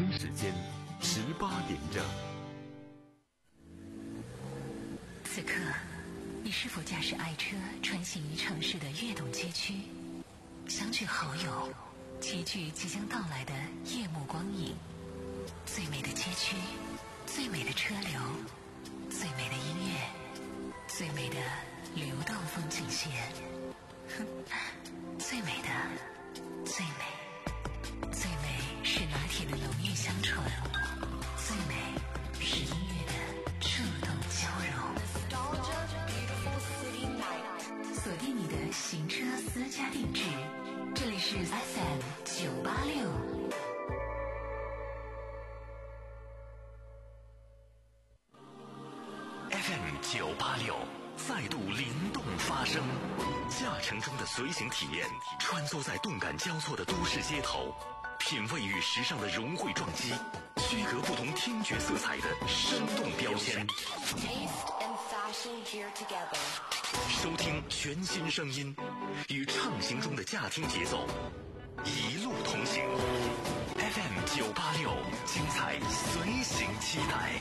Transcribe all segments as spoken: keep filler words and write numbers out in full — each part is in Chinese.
京时间十八点整。 此刻，你是否驾驶爱车穿行于城市的跃动街区，相聚好友，齐聚即将到来的夜幕光影？最美的街区，最美的车流，最美的音乐，最美的流动风景线。哼，最美的，最美，最美是拿铁的浓郁香醇，最美是音乐的触动交融。锁定你的行车私家定制，这里是 F M 九八六。 F M 九八六再度灵动发声，驾乘中的随行体验，穿梭在动感交错的都市街头，品味与时尚的融汇撞击，区隔不同听觉色彩的生动标签。收听全新声音，与畅行中的驾听节奏，一路同行。F M 九八六，精彩随行期待。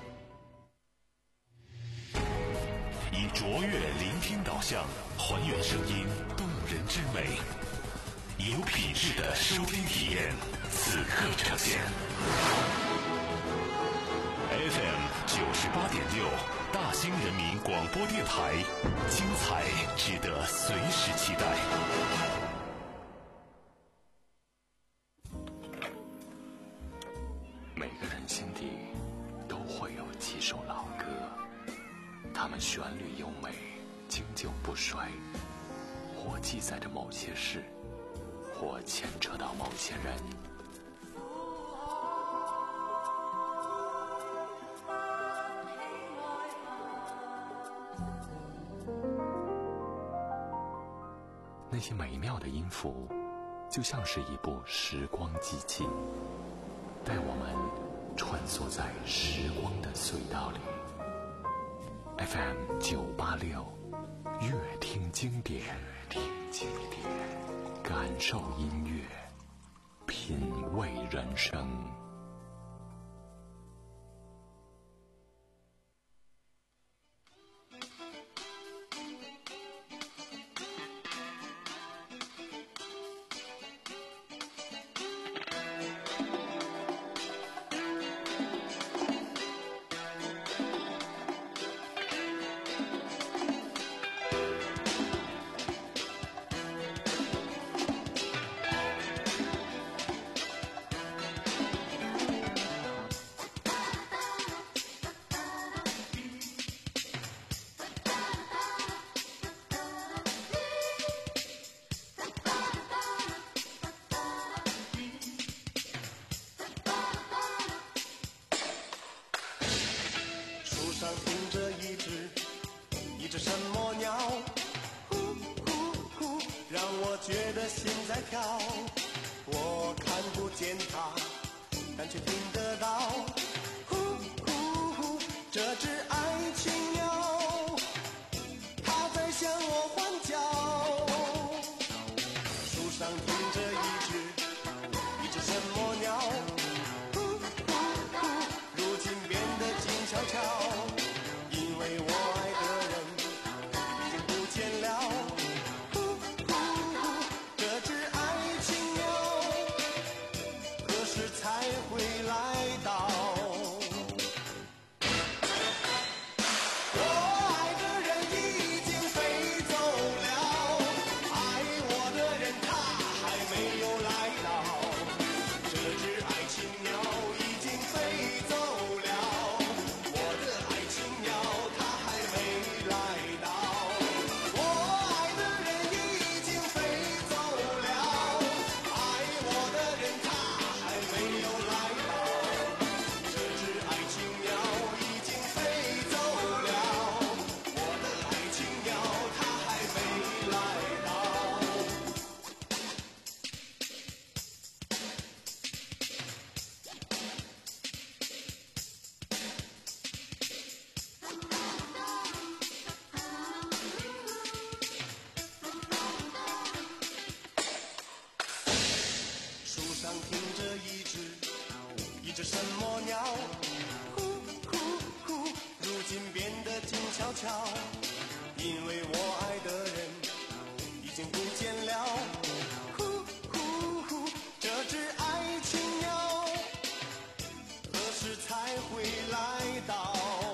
以卓越聆听导向，还原声音动人之美，有品质的收听体验，此刻呈现。F M 九十八点六，大兴人民广播电台，精彩值得随时期待。每个人心底都会有几首老歌，它们旋律优美，经久不衰，或记载着某些事，或牵扯到某些人。那些美妙的音符，就像是一部时光机器，带我们穿梭在时光的隧道里。F M 九八六，乐听经典，乐听经典，感受音乐，品味人生。 这什么鸟？呼呼呼，如今变得静悄悄，因为我爱的人已经不见了。呼呼呼，这只爱情鸟何时才会来到？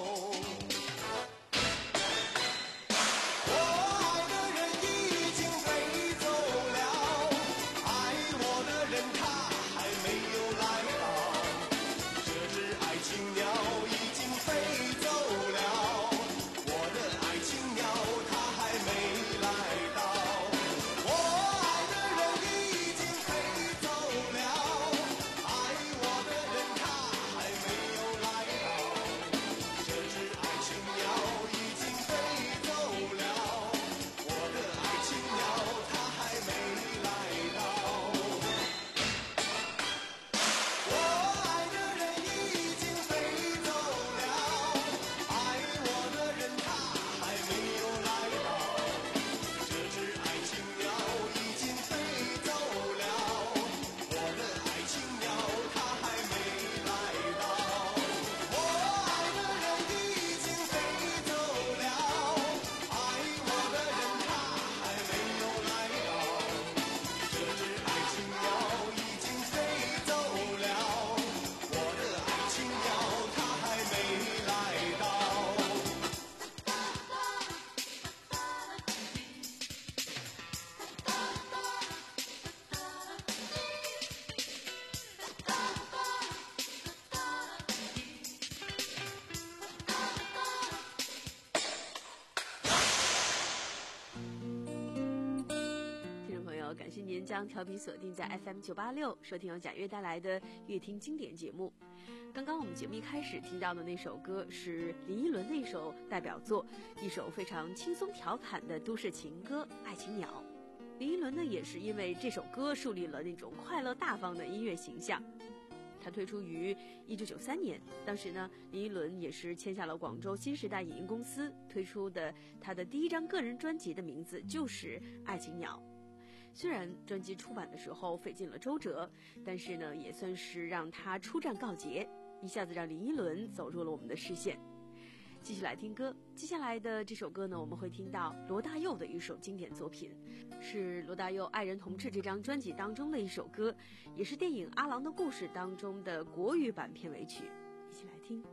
感谢您将调频锁定在 F M 九八六，收听由贾月带来的乐听经典节目。刚刚我们节目一开始听到的那首歌是林依轮的一首代表作，一首非常轻松调侃的都市情歌《爱情鸟》。林依轮呢，也是因为这首歌树立了那种快乐大方的音乐形象。他推出于一九九三年，当时呢，林依轮也是签下了广州新时代影音公司推出的他的第一张个人专辑的名字就是《爱情鸟》。虽然专辑出版的时候费尽了周折，但是呢，也算是让他出战告捷，一下子让林依轮走入了我们的视线。继续来听歌，接下来的这首歌呢，我们会听到罗大佑的一首经典作品，是罗大佑《爱人同志》这张专辑当中的一首歌，也是电影《阿郎的故事》当中的国语版片尾曲，一起来听。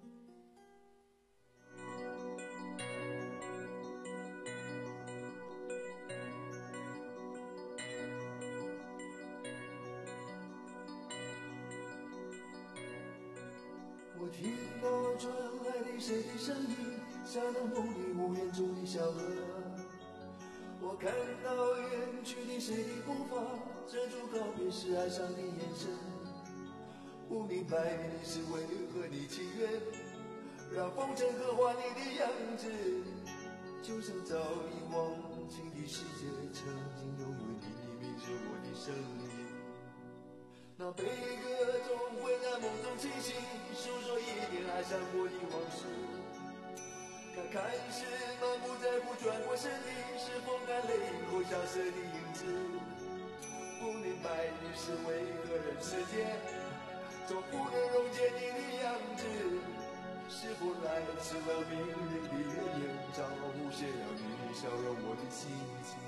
我听到传来的谁的声音，像那梦里无言中的小河。我看到远去的谁的步伐，遮住告别时哀伤的眼神。不明白你是为何你情愿让风尘刻画你的样子，就像早已忘情的世界，曾经拥有你的名字，我的生命。那悲歌总会在梦中清醒，诉说一点爱上过的往事。他看似满不在乎，转过身体，是风干泪后消失的影子。不明白你是为何人世间总不能溶解你的样子，是否来迟了命运的月影，照无限了你笑容我的心情。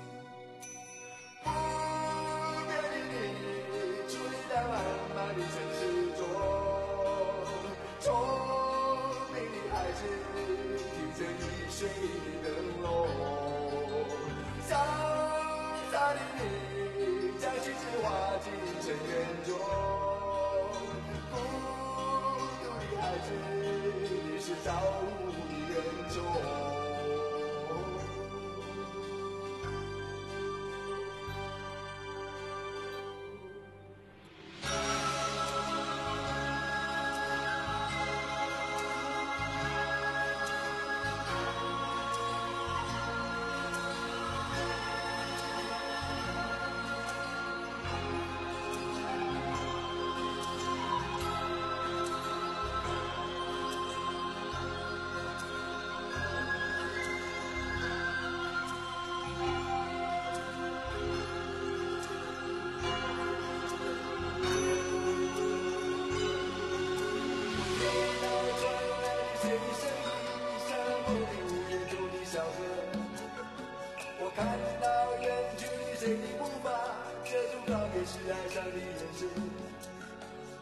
不变的你矗立在漫漫的城市中，聪明的孩子听着易碎的灯笼，潇洒的你将心事化进尘缘中，孤独的孩子你是造物的恩宠。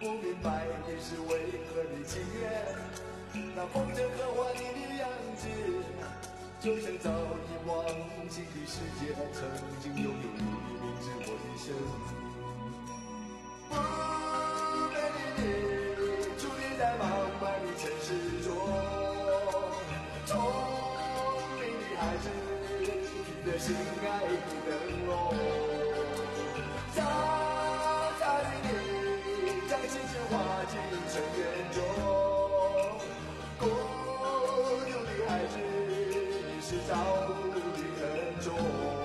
不明白你是为何的情愿，那风筝刻画你的样子，就像早已忘记的世界，曾经拥有你的名字，我的生命。不美丽的注定在茫茫的城市中，聪明的孩子凭着心爱的灯笼，傻傻的你将青春化进尘缘中，孤独的孩子你是造物的恩宠。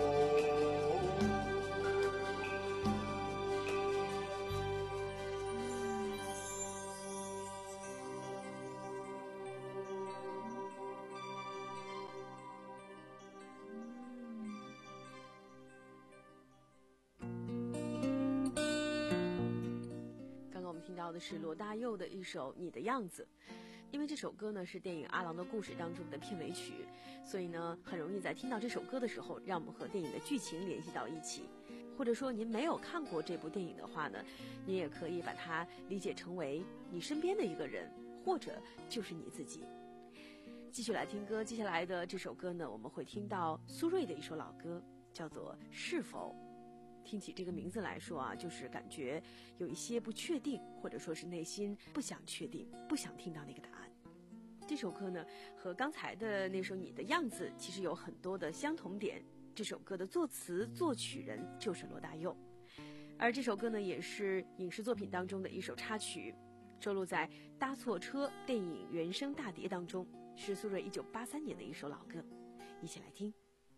听到的是罗大佑的一首《你的样子》，因为这首歌呢是电影《阿郎的故事》当中的片尾曲，所以呢很容易在听到这首歌的时候，让我们和电影的剧情联系到一起。或者说您没有看过这部电影的话呢，您也可以把它理解成为你身边的一个人，或者就是你自己。继续来听歌，接下来的这首歌呢，我们会听到苏芮的一首老歌，叫做《是否》。听起这个名字来说啊，就是感觉有一些不确定，或者说是内心不想确定，不想听到那个答案。这首歌呢，和刚才的那首《你的样子》其实有很多的相同点。这首歌的作词作曲人就是罗大佑，而这首歌呢，也是影视作品当中的一首插曲，收录在《搭错车》电影原声大碟当中，是苏芮一九八三年的一首老歌，一起来听。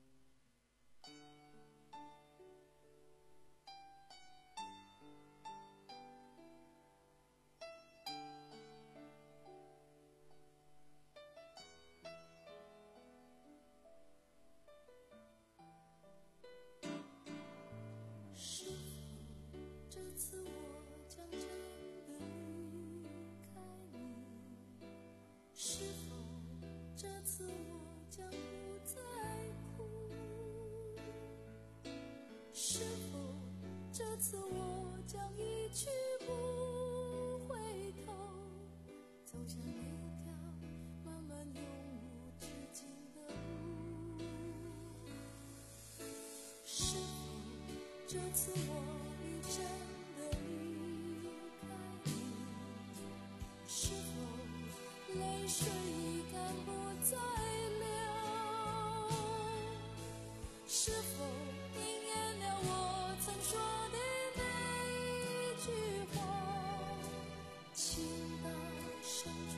这次我已真的离开你，是否泪水已干不再流？是否应验了我曾说的那一句话，情到深处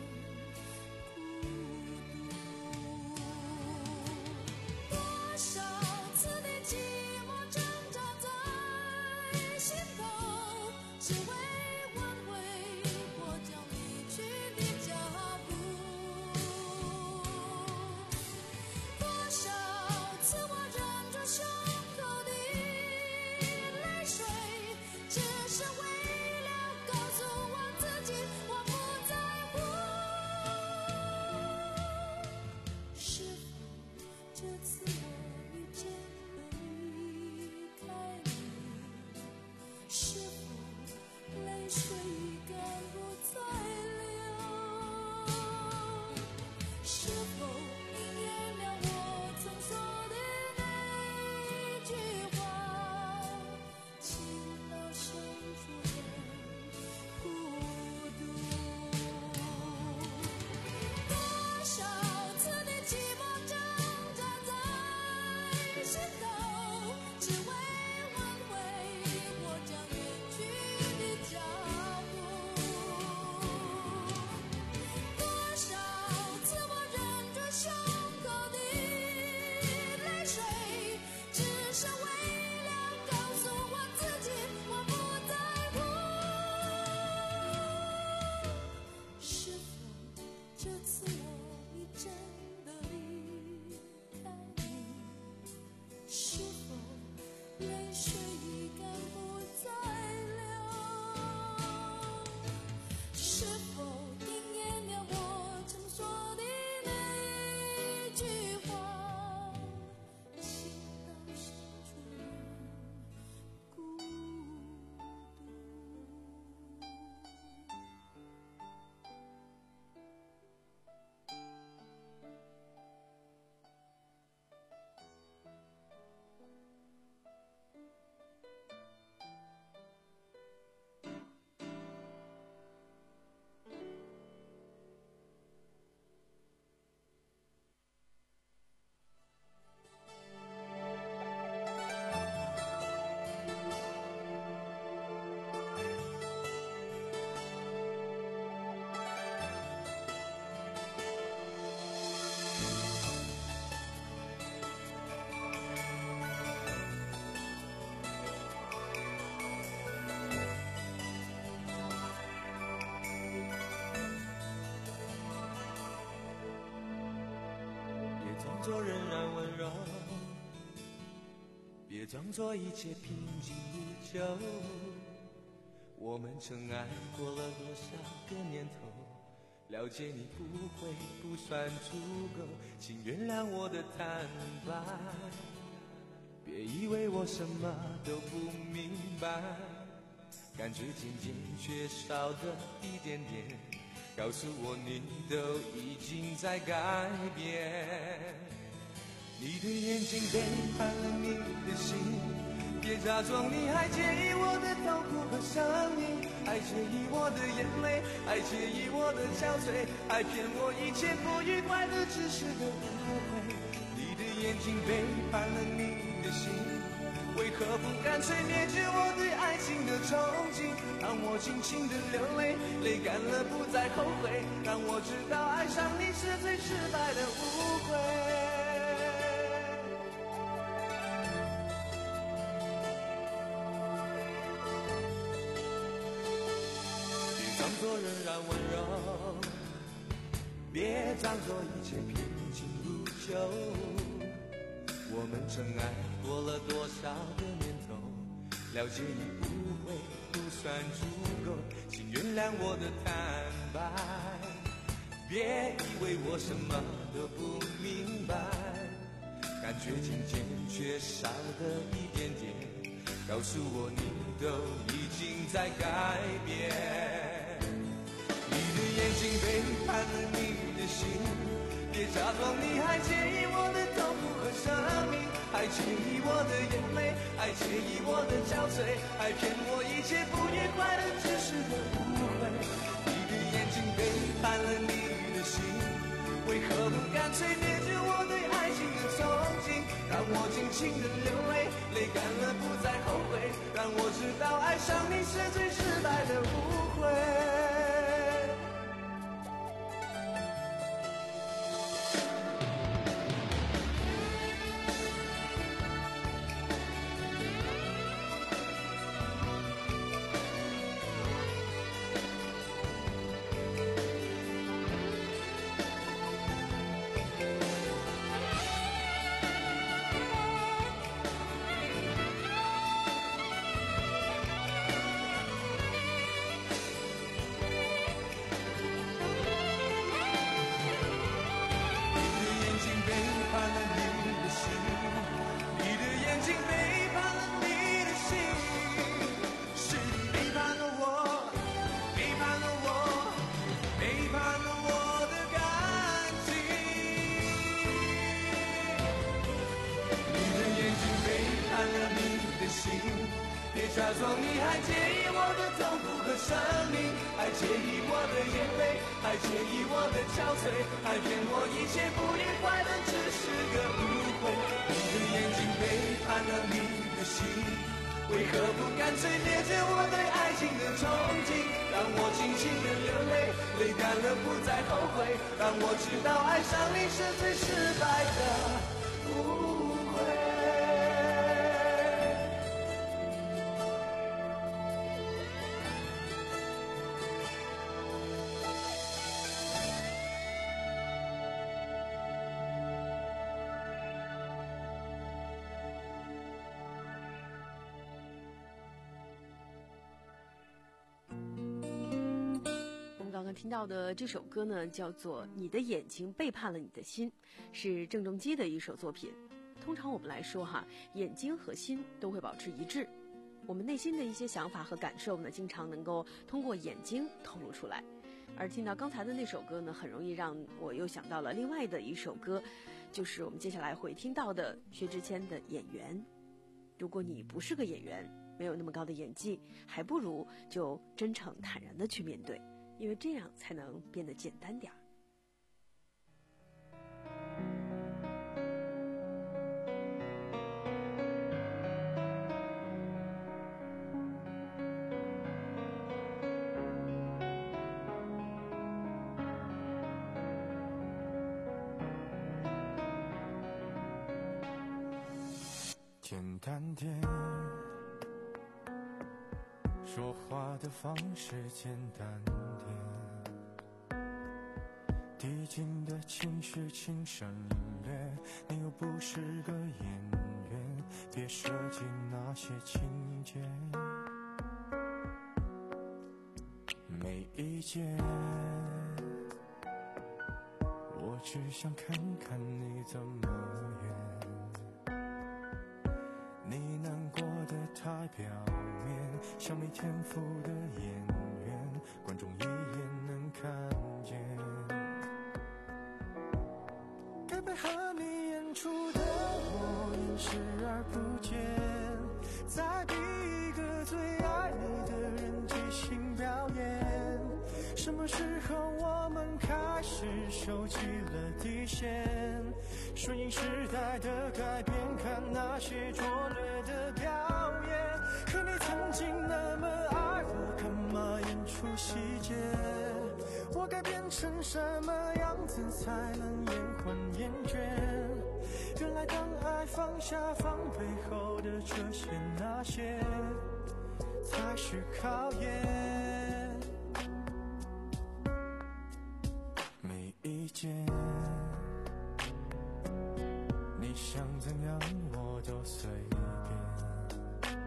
人孤独？多少次的寂寞挣扎在心头，只为挽回我将离去的脚步。多少次我忍住胸口的泪水，只是为作仍然温柔，别装作一切平静如旧。我们曾爱过了多少个年头，了解你不会不算足够，请原谅我的坦白，别以为我什么都不明白，感觉渐渐缺少的一点点，告诉我你都已经在改变。你的眼睛背叛了你的心，别假装你还介意我的痛苦和伤心，还介意我的眼泪，还介意我的憔悴，还骗我一切不愉快的只是个误会。你的眼睛背叛了你的心，为何不干脆灭绝我对爱情的憧憬，让我尽情的流泪，泪干了不再后悔，让我知道爱上你是最失败的误会。装作仍然温柔，别装作一切平静如旧。我们曾爱过了多少个年头，了解你不会不算足够，请原谅我的坦白，别以为我什么都不明白，感觉渐渐缺少的一点点，告诉我你都已经在改变。眼睛背叛了你的心，别假装你还介意我的痛苦和生命，还介意我的眼泪，还介意我的憔悴，还骗我一切不愉快的只是个误会。你的眼睛背叛了你的心，为何不干脆灭绝我对爱情的憧憬，让我尽情的流泪，泪干了不再后悔，让我知道爱上你是最失败的误会。别假装你还介意我的痛苦和生命，还介意我的眼泪，还介意我的憔悴，还骗我一切不愉快的只是个误会。你的眼睛背叛了你的心，为何不干脆灭绝我对爱情的憧憬，让我尽情的流泪，泪干了不再后悔，让我知道爱上你是最失败的误会。 刚刚听到的这首歌呢，叫做《你的眼睛背叛了你的心》，是郑中基的一首作品。通常我们来说哈，眼睛和心都会保持一致，我们内心的一些想法和感受呢，经常能够通过眼睛透露出来。而听到刚才的那首歌呢，很容易让我又想到了另外的一首歌，就是我们接下来会听到的薛之谦的《演员》。如果你不是个演员，没有那么高的演技，还不如就真诚坦然地去面对，因为这样才能变得简单点儿。 简单点，说话的方式简单点，第最近的情绪请省略，你又不是个演员，别设计那些情节。没意见，我只想看看你怎么演。你难过的太表面，像没天赋的演员，观众一眼能看见。该配合你演出的我演视而不见，再逼一个最爱你的人即兴表演。什么时候我们开始收起了底线，顺应时代的改变，看那些拙劣的表演。可你曾经那么爱我，干嘛演出细节？我该变成什么样子才能延缓厌倦？原来当爱放下防备后的这些那些才是考验。没意见，你想怎样我都随便。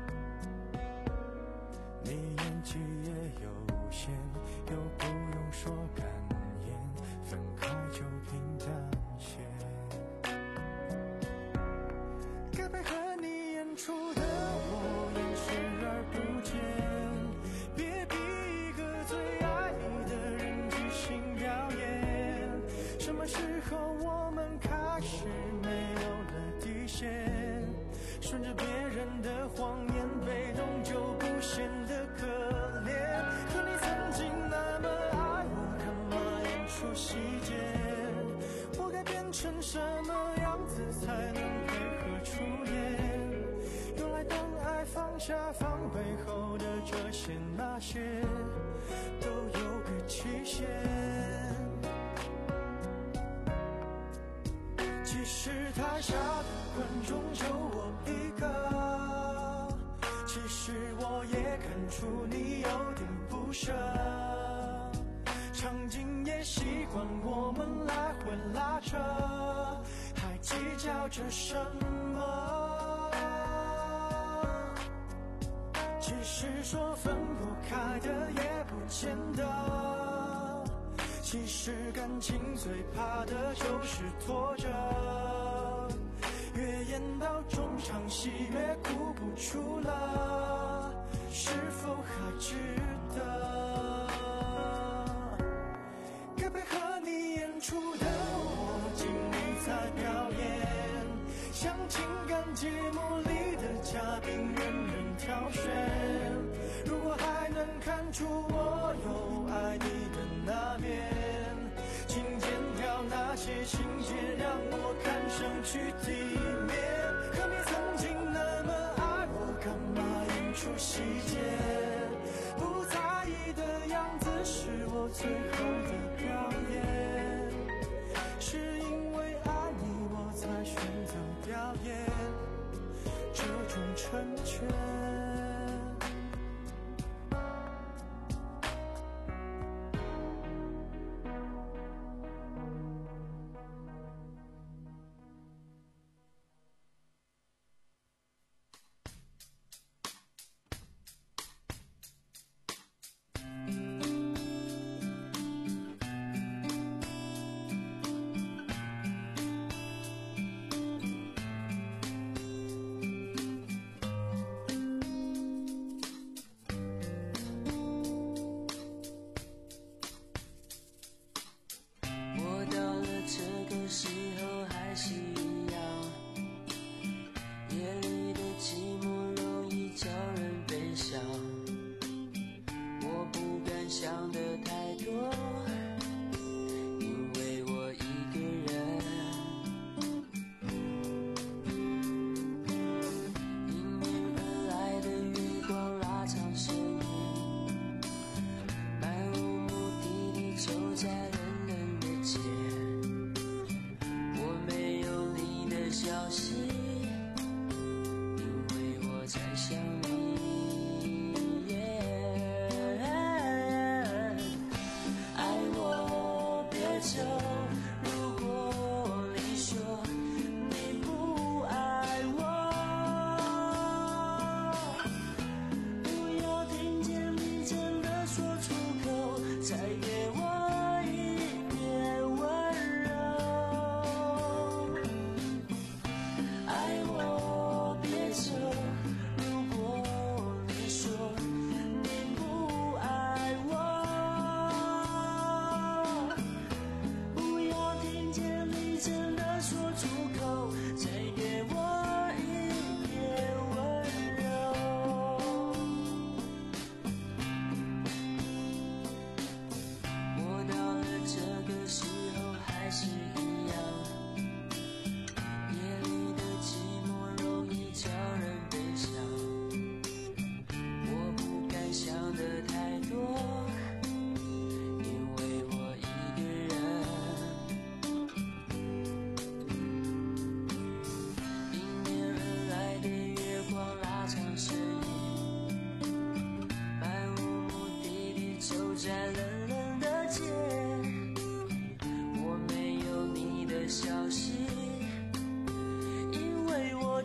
你演技也有限，又不用说感言，分开就平淡些。该配合你演出的我演视而不见，别逼一个最爱你的人即兴表演。什么时候我们开始没有了底线，顺着别人的谎言，被动就不显得可怜。可你曾经那么爱我，干嘛演出细节？我该变成什么样子才能配合出演？原来当爱放下防备后的这些那些都有个期限。其实台下的观众就我一个，其实我也看出你有点不舍，场景也习惯我们来回拉扯，还计较着什么？其实说分不开的也不见得，其实感情最怕的就是拖着，越演到中场戏越哭不出了，是否还值得？该配合你演出的我尽力在表演，像情感节目里的嘉宾任人挑选。如果还能看出我有爱你的那面，请剪掉那些情节，让我看上去体面。可你曾经那么爱我，干嘛演出细节？不在意的样子是我最后的表演，是因为爱你我才选择表演这种成全。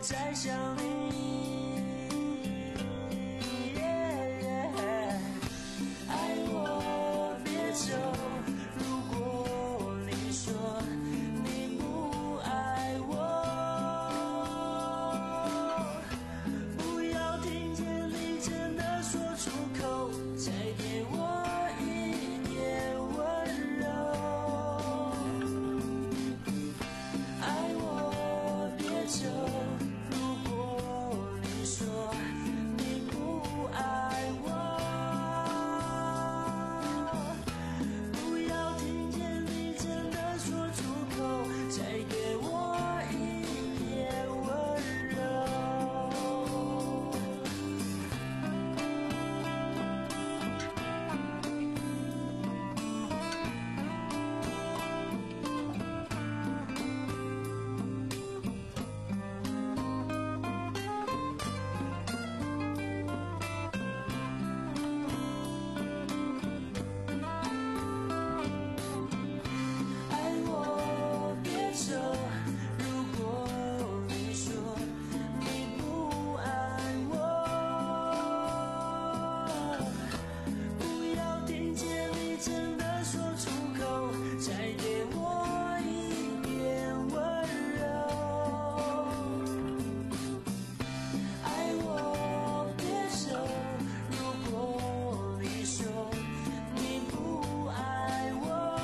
再想你。爱我别走，如果你说你不爱我，不要听见你真的说出口，再给我一点温柔。爱我别走，如果你说你不爱我，不要听见你真的说出口，再给我一点温柔。爱我别走，如果你说你不爱我，不要听见你真的说出口，再给我一点温柔。爱我别走，如果你说你不爱我，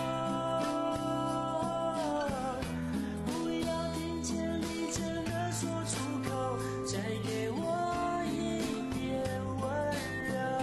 不要听见你真的说出口，再给我一点温柔。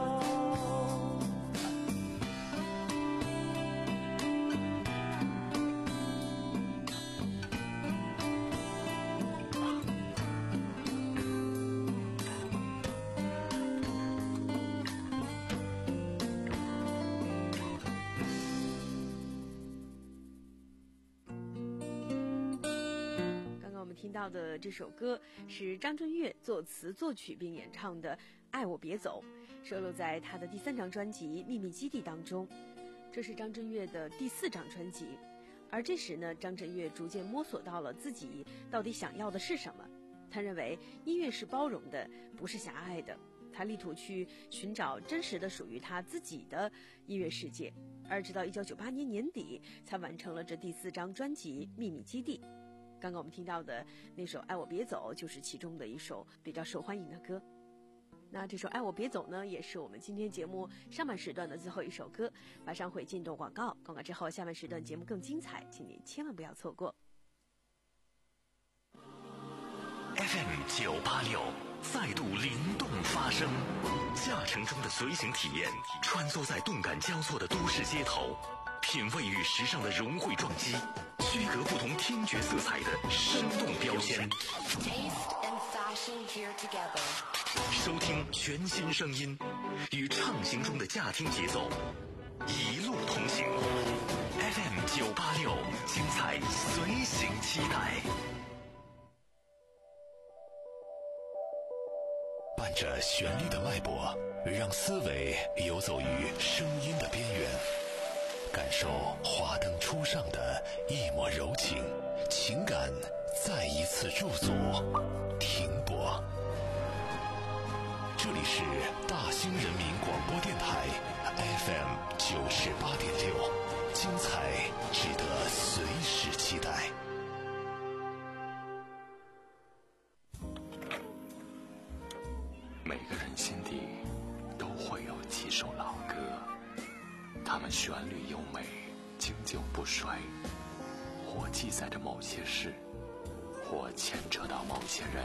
刚刚我们听到的这首歌是张震岳作词作曲并演唱的《爱我别走》，收录在他的第三张专辑《秘密基地》当中。这是张震岳的第四张专辑，而这时呢，张震岳逐渐摸索到了自己到底想要的是什么。他认为音乐是包容的，不是狭隘的。他力图去寻找真实的属于他自己的音乐世界，而直到一九九八年年底才完成了这第四张专辑《秘密基地》。刚刚我们听到的那首《爱我别走》就是其中的一首比较受欢迎的歌。那这首《爱我别走》呢，也是我们今天节目上半时段的最后一首歌，马上会进入广告，广告之后下半时段节目更精彩，请你千万不要错过。 F M 九八六再度灵动发声，驾乘中的随行体验，穿梭在动感交错的都市街头，品味与时尚的融汇撞击，区隔不同听觉色彩的生动标签。收听全新声音，与畅行中的驾听节奏，一路同行。F M 九八六，精彩随行期待。伴着旋律的脉搏，让思维游走于声音的边缘，感受华灯初上的一抹柔情，情感再一次驻足停泊。这里是大兴人民广播电台 F M 九十八点六，精彩值得随时期待。每个人心底都会有几首老歌，它们旋律优美，经久不衰，或记载着某些事，或牵扯到某些人。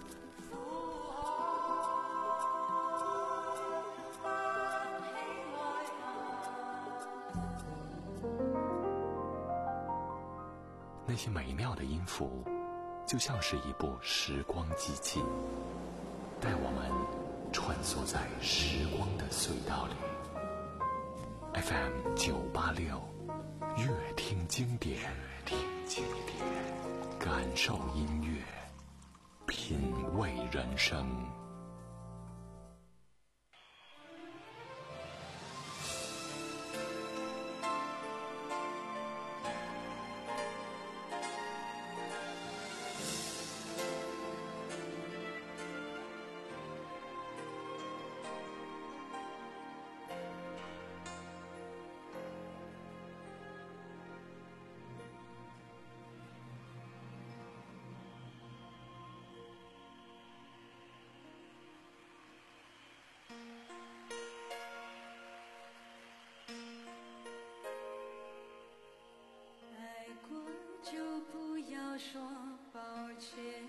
那些美妙的音符，就像是一部时光机器，带我们穿梭在时光的隧道里。F M 九八六，乐听经典，听经典，感受音乐，品味人生。 说抱歉，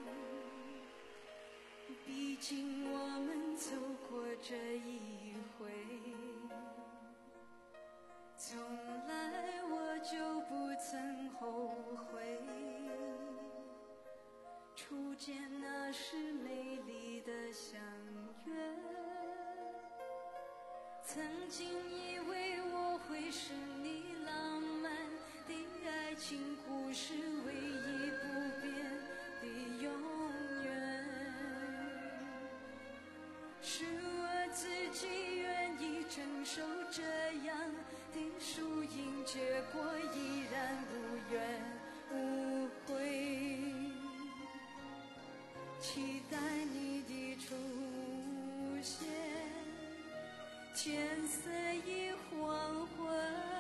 毕竟我们走过这一回，从来我就不曾后悔，初见那是美丽的相约，曾经以为我会是你浪漫的爱情故事唯一不变的永远，是我自己愿意承受这样的输赢，结果依然无怨无悔，期待你的出现，天色已黄昏，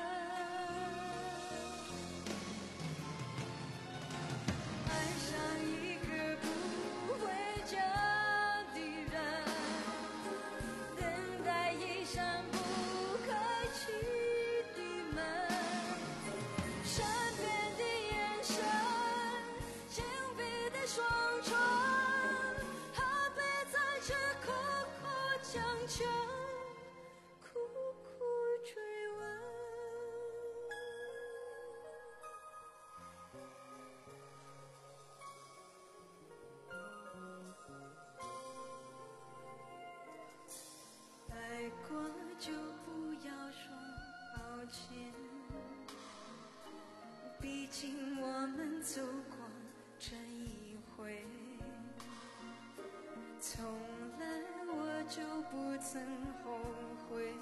爱上一个不回家的人，等待一扇不开启的门，善变的眼神，紧闭的双唇，还背在这苦苦强求，苦苦追问。爱过就不要说抱歉，毕竟我们走过这一回，从来我就不曾后悔，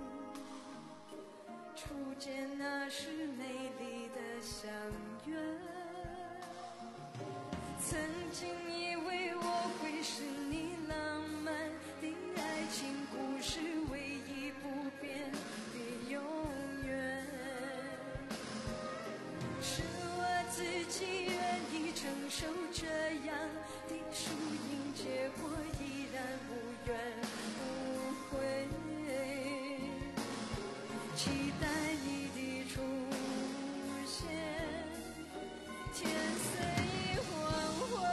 初见那是美丽的相约，曾经以为我会是你浪漫的爱情故事唯一不变的永远，是我自己愿意承受这样的输赢，结果依然无怨无悔，期待你的出现，天色已黄昏，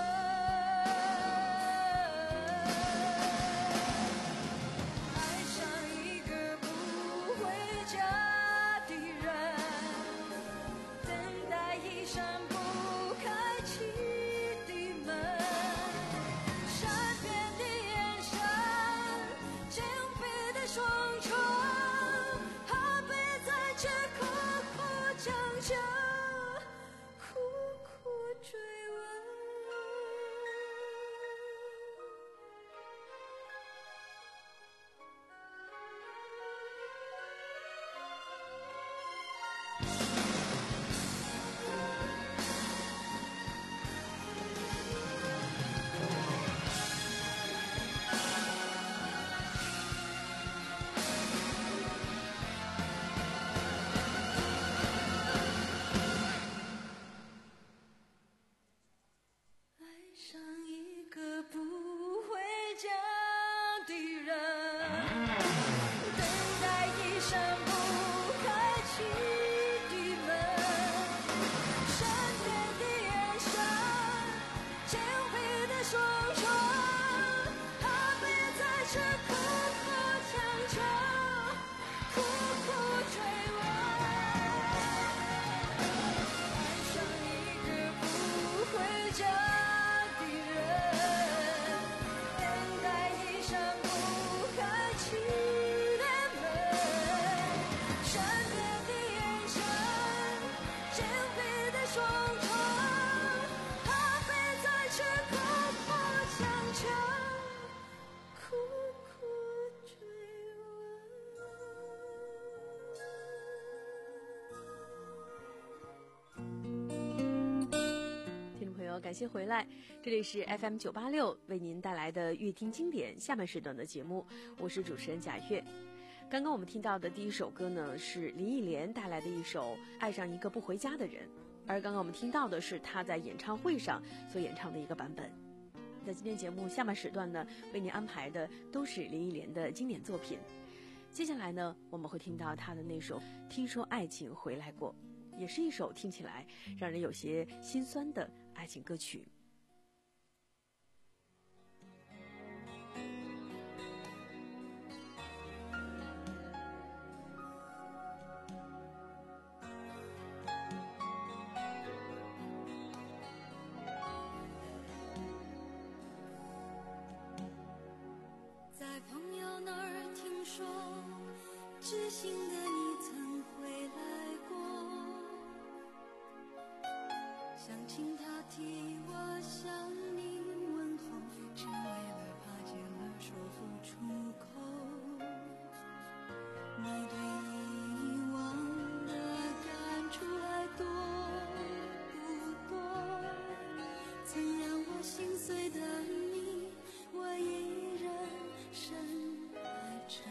爱上一个不回家的人，等待一扇不开启的门，善变的眼神，紧闭的双唇，还背在这苦苦强求，苦苦追问。爱上一个不回家的人，等待一扇不开启的门，善变的眼神，紧闭的双唇，还背在这苦苦强求，苦苦追问。爱上一个不回家的人，等待一扇不开启的门，善变的眼神，紧闭的双唇，还背在这苦苦强求，苦苦追听众朋友，感谢回来，这里是 F M 九八六为您带来的乐听经典下半时段的节目，我是主持人贾月。刚刚我们听到的第一首歌呢，是林忆莲带来的一首《爱上一个不回家的人》，而刚刚我们听到的是她在演唱会上所演唱的一个版本。在今天节目下半时段呢，为您安排的都是林忆莲的经典作品。接下来呢，我们会听到她的那首《听说爱情回来过》， 也是一首听起来让人有些心酸的爱情歌曲。 在朋友那儿听说，知心的你曾回来过，想请他替我向你问候，只为了怕见了说不出口。你对以往的感触还多不多？曾让我心碎的你，我依然深爱着。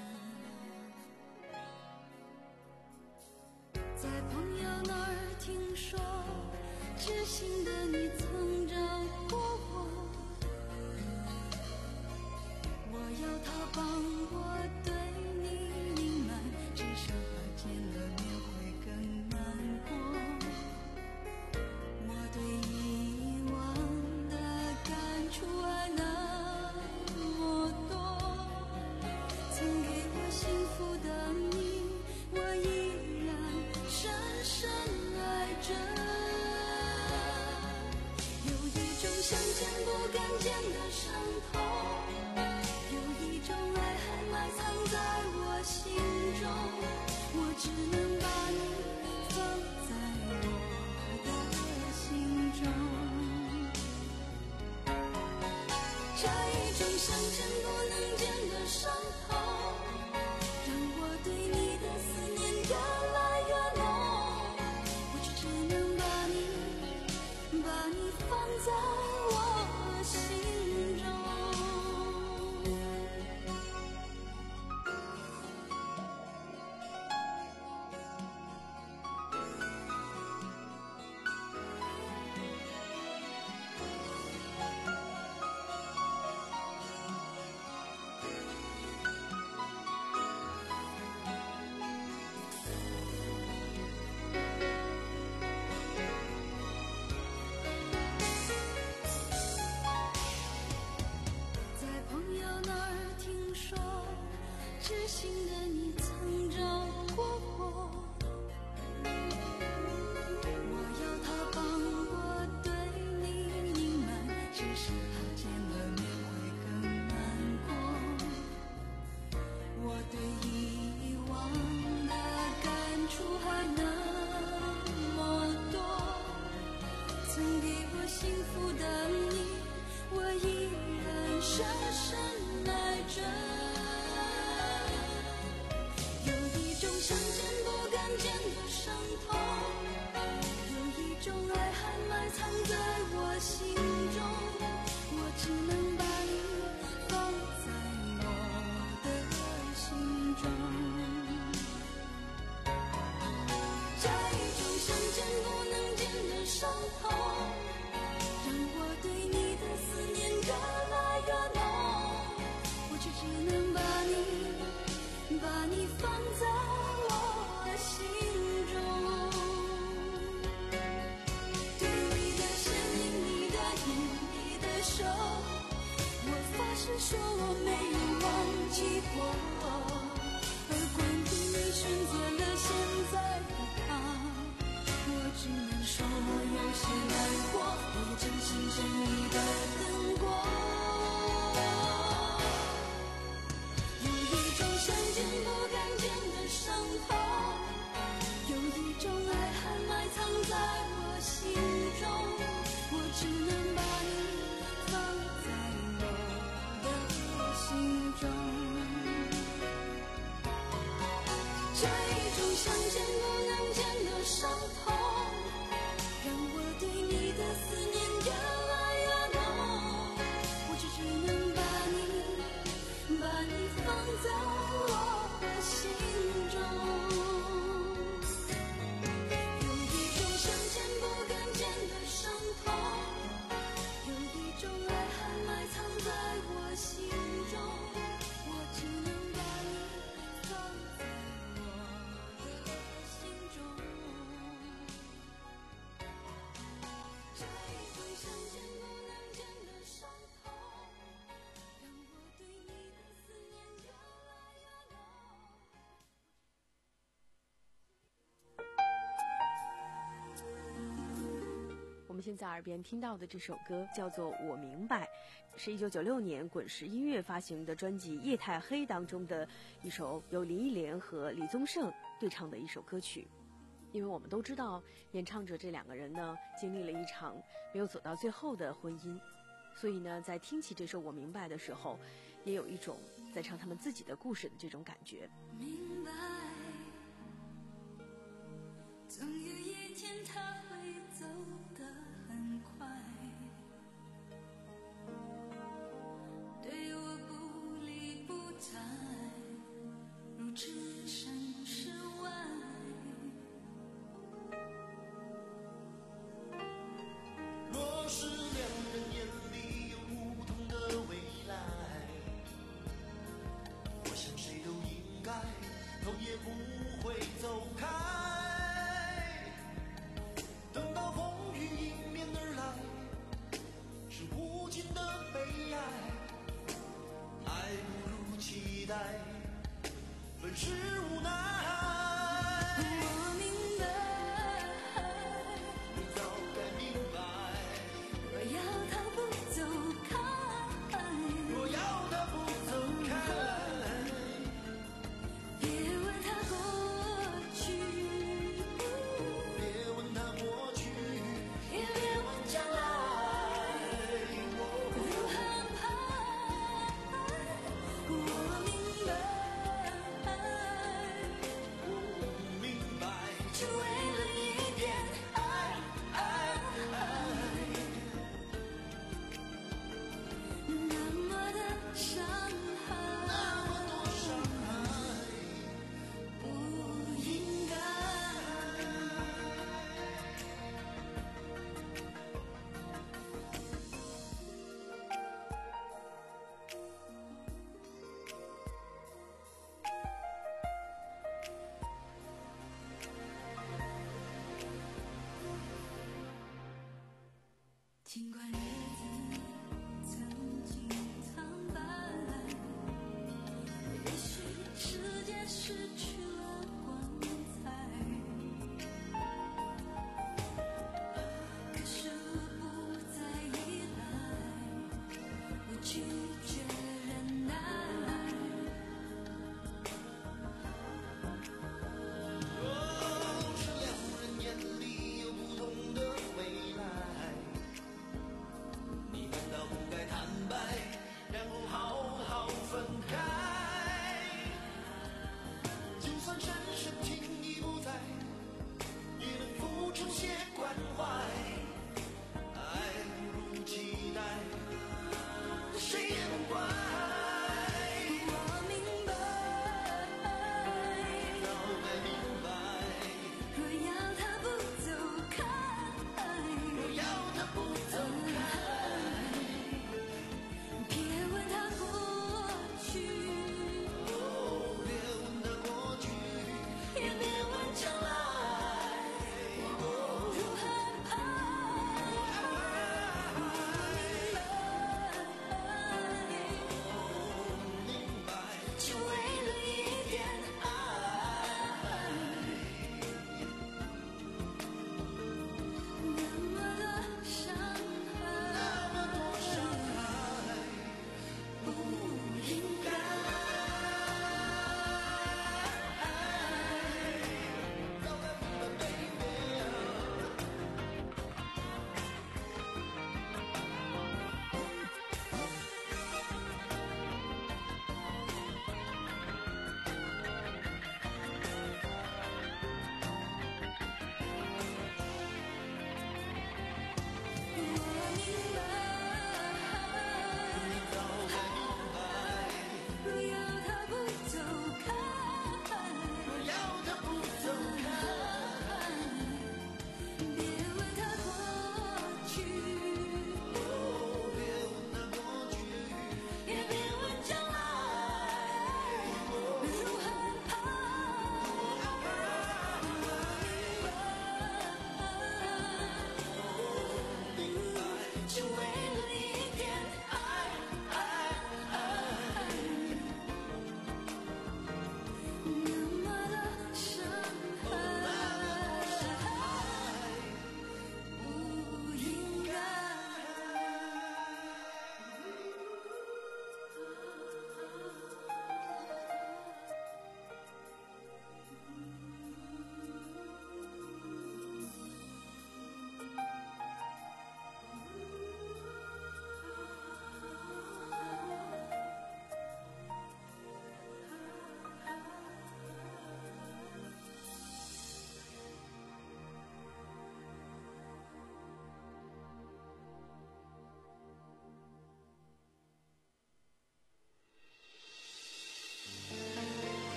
在朋友那儿听说，知心的你曾找过我，我要他帮我对你隐瞒，至少怕见了面会更难过。我对以往的感触还那么多，曾给我幸福的你，我依然深深爱着。有一种想见不敢见的伤痛，有一种爱还埋藏在我心中，我只能把你放在我的心中。这一种想见不能见的伤痛，让我对你的思念越来越浓，我却只能把你把你放在我心中。 现在耳边听到的这首歌叫做《我明白》，是一九九六年滚石音乐发行的专辑《夜太黑》当中的一首由林忆莲和李宗盛对唱的一首歌曲。因为我们都知道，演唱者这两个人呢，经历了一场没有走到最后的婚姻，所以呢，在听起这首《我明白》的时候，也有一种在唱他们自己的故事的这种感觉。 明白，总有一天他会走得很快，对我不理不睬，如置身事外。 若是两人眼里有不同的未来，我想谁都应该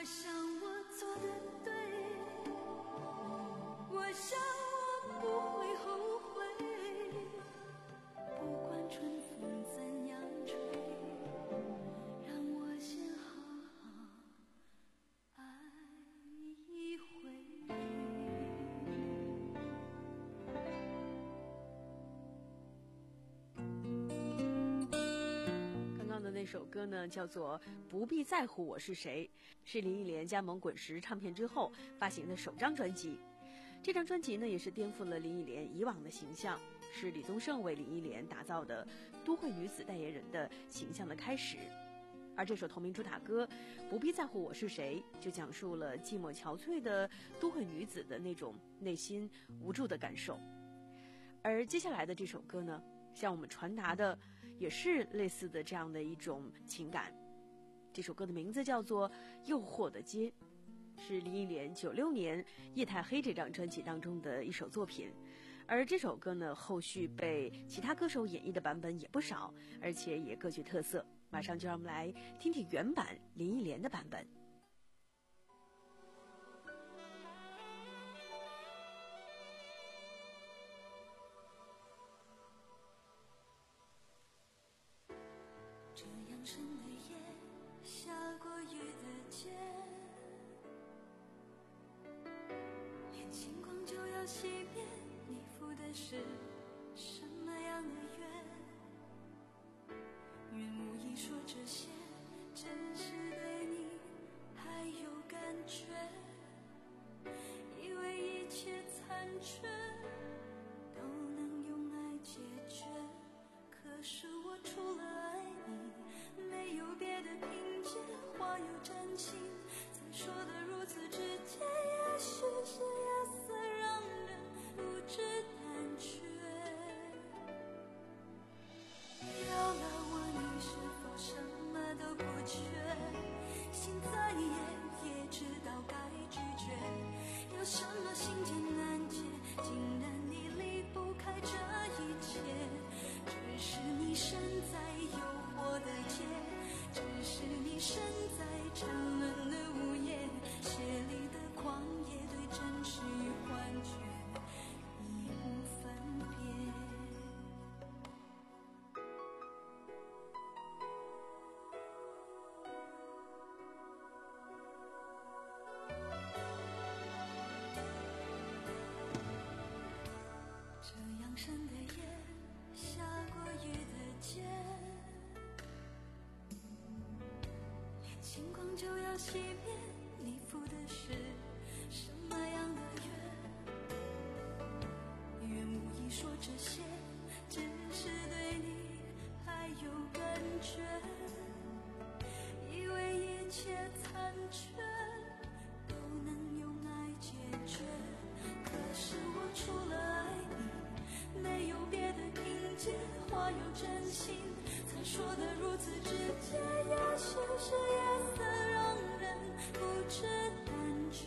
我想我做的对，我想我不会后悔，不管春风怎样吹，让我先好好爱一回。 刚刚的那首歌呢，叫做《不必在乎我是谁》，是林忆莲加盟滚石唱片之后发行的首张专辑。这张专辑呢，也是颠覆了林忆莲以往的形象，是李宗盛为林忆莲打造的都会女子代言人的形象的开始。而这首同名主打歌《不必在乎我是谁》，就讲述了寂寞憔悴的都会女子的那种内心无助的感受。而接下来的这首歌呢，向我们传达的也是类似的这样的一种情感。这首歌的名字叫做《诱惑的街》，是林忆莲九六年《夜太黑》这张专辑当中的一首作品。而这首歌呢，后续被其他歌手演绎的版本也不少，而且也各具特色。马上就让我们来听听原版林忆莲的版本。 这样深的夜，下过雨的街，连星光就要熄灭，你赴的是什么样的约？愿无意说这些，只是对你还有感觉，以为一切残缺都能用爱解决，可是我除了爱你没有别的凭借，话又真情才说得如此直接，也许是夜色让人不知胆怯，要了我你是否什么都不缺，心再野也知道该拒绝，有什么心结难解，竟然你离不开这一切，只是你身在诱惑的街，只是你身在沉沦的午夜，血里的狂野对真实与幻觉已无分别。这样深的夜，下过雨的街，连星光就要熄灭，你赴的是什么样的约？愿无意说这些，只是对你还有感觉，以为一切残缺都能用爱解决，可是我除了爱你没有别的凭借，话有真心才说得如此直接，也许是夜色让人不知胆怯，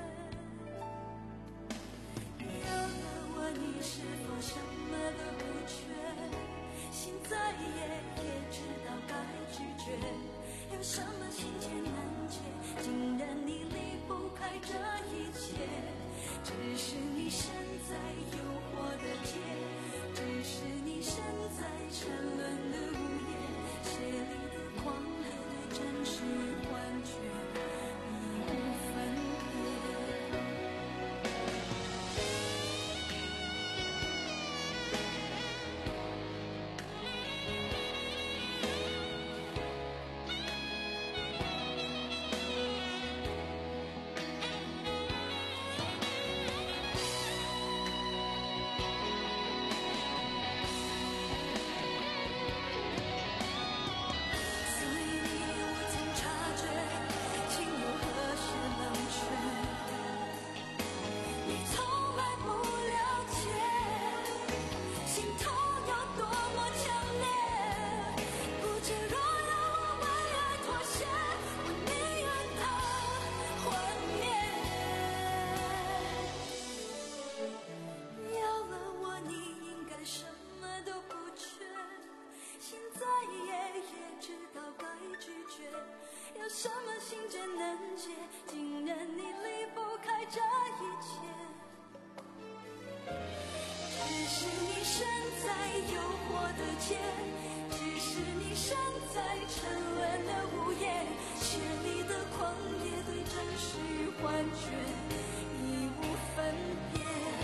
要了我你是否什么都不缺，心再野也知道该拒绝，有什么心结难解，竟然你离不开这一切，只是你身在诱惑的街，只是你身在沉沦的午夜，血里的狂热对真实与幻觉已无间难解，竟然你离不开这一切。只是你身在诱惑的街，只是你身在沉沦的午夜，绚丽的狂野对真实与幻觉已无分别。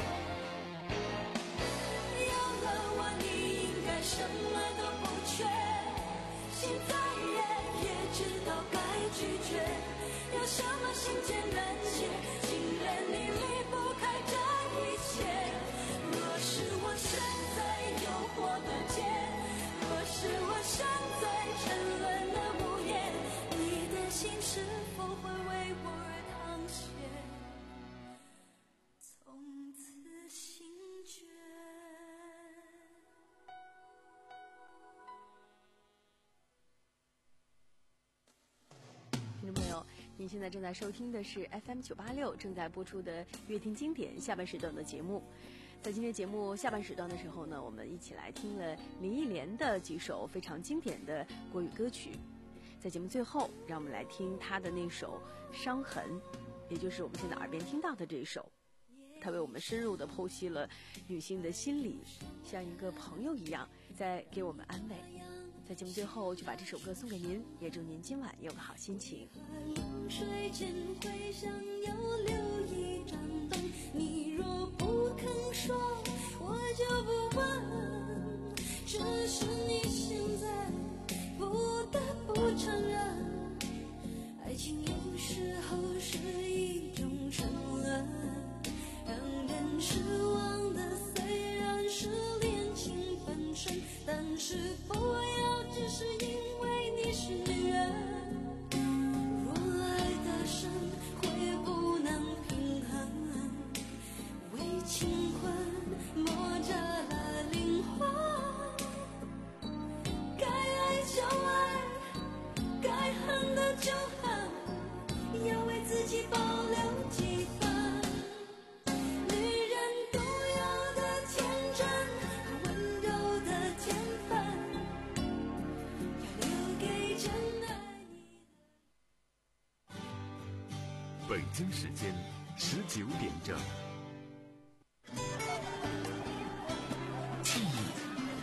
有了我，你应该什么都不缺，现在也也知道该拒绝。有什么心间难解，竟然你离不开这一切。若是我身在诱惑的街，若是我身在沉沦的午夜，你的心是否会为我而淌血，从此心倦。 听众朋友，您现在正在收听的是 F M 九八六正在播出的乐听经典下半时段的节目。在今天节目下半时段的时候呢，我们一起来听了林忆莲的几首非常经典的国语歌曲。在节目最后，让我们来听她的那首《伤痕》，也就是我们现在耳边听到的这一首。她为我们深入地剖析了女性的心理，像一个朋友一样在给我们安慰。在节目最后就把这首歌送给您，也祝您今晚有个好心情。 流水间回响又留一盏灯，你若不肯说，我就不问。只是你现在不得不承认，爱情有时候是一种沉沦，让人失望的虽然是恋情本身，但是不要只是因为你是女人。若爱得深会不能平衡，为情困磨折了灵魂。该爱就爱，该恨的就恨，要为自己保留几分。女人独有的天真和温柔的天分，要留给真爱你的。 北京时间十九点整。